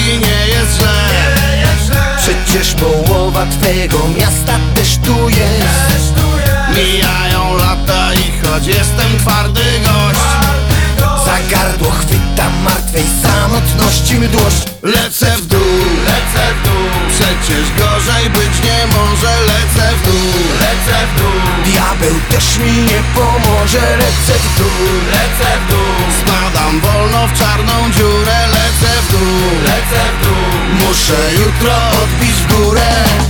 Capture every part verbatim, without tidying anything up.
i nie jest źle. Przecież połowa twego miasta też tu jest. Mijają lata i choć jestem twardy gość, Za gardło chwyta martwej samotności mdłość. lecę w dół, lecę w dół. Przecież gorzej być nie może. Lecę w dół, lecę w dół. Diabeł też mi nie pomoże. Lecę w dół, Lecę w dół. Spadam wolno w czarną dziurę. Lecę w dół, lecę w dół. muszę jutro odbić w górę.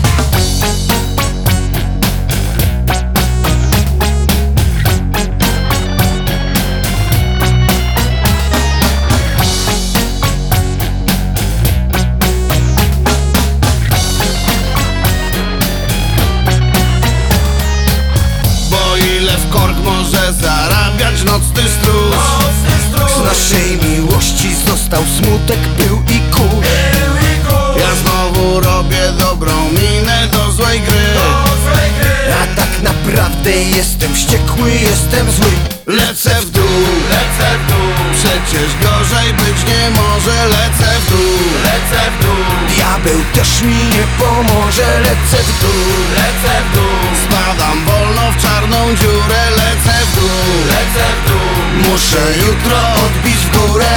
Bo ile w kork może zarabiać nocny stróż? Z naszej miłości został smutek, pył i kurz. Ja znowu robię dobrą minę do złej gry. A tak naprawdę jestem wściekły, jestem zły. Lecę w dół, lecę w dół. Przecież gorzej być nie może. Lecę w dół, lecę w dół. Diabeł też mi nie pomoże. Lecę w dół, Lecę w dół. Spadam wolno w czarną dziurę. Lecę w dół, lecę w dół. muszę jutro odbić w górę.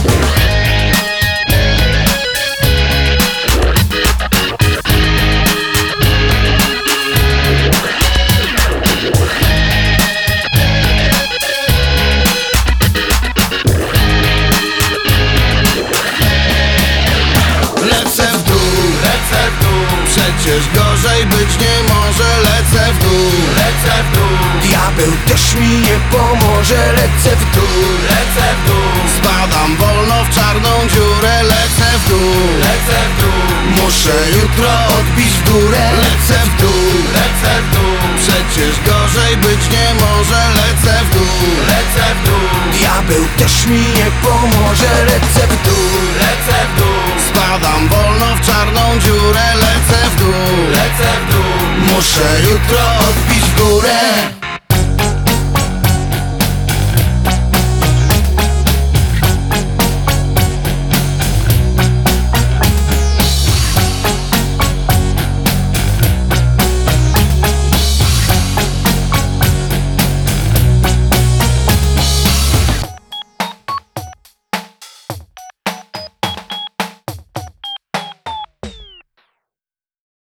Lecę w dół, lecę w dół. Przecież gorzej być nie może. Lecę w dół, lecę w dół. Diabeł też mi nie pomoże. Lecę w dół, Lecę w dół. Spadam wolno w czarną dziurę. Lecę w dół, lecę w dół. muszę jutro odbić w górę. Lecę w dół, lecę w dół. Przecież gorzej być nie może. Lecę w dół, lecę w dół. Diabeł też mi nie pomoże. Lecę w dół, Lecę w dół. Spadam wolno w czarną dziurę. Lecę w dół, lecę w dół. muszę jutro odbić w górę.